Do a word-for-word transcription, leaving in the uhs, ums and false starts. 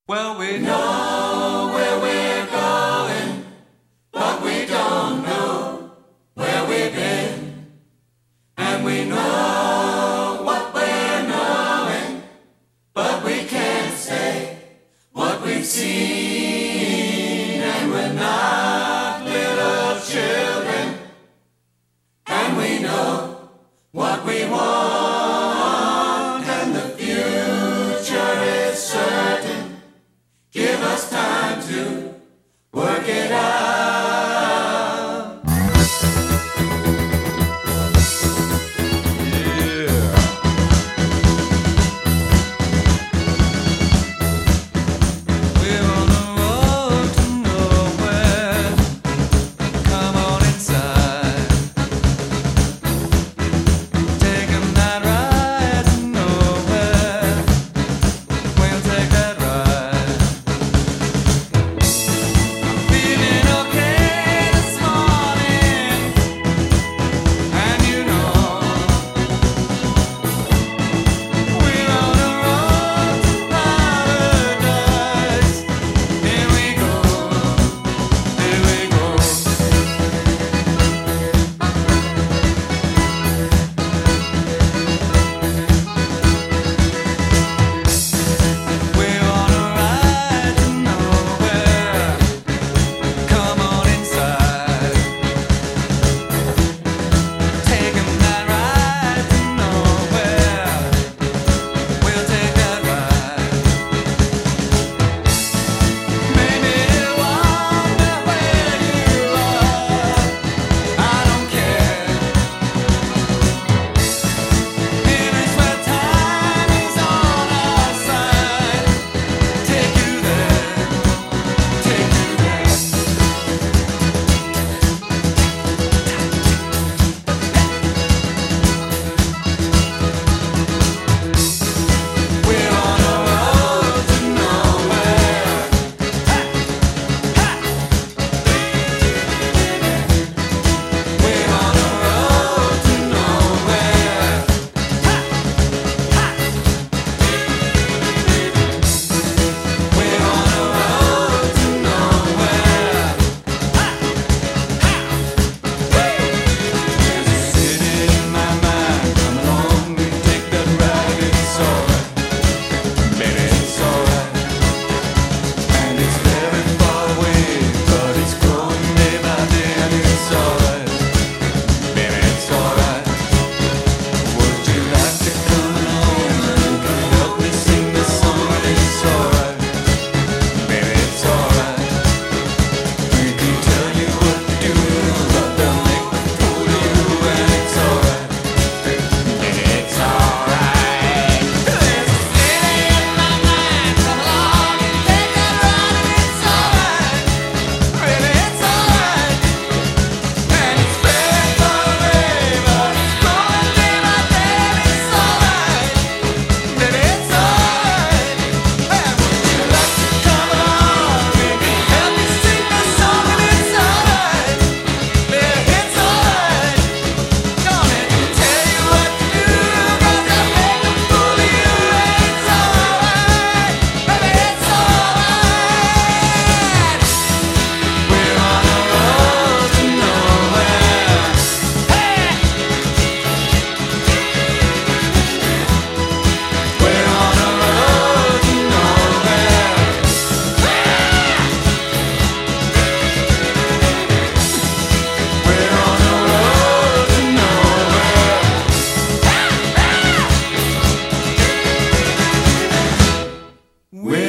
Well, we know where we're going, but we don't know where we've been. And we know what we're knowing, but we can't say what we've seen. And we're not little children, and we know what we want, and the future is certain. Give us time to work it out. Yeah. We're on the road to nowhere. Come on inside. Taking that ride to nowhere. We'll take that ride. We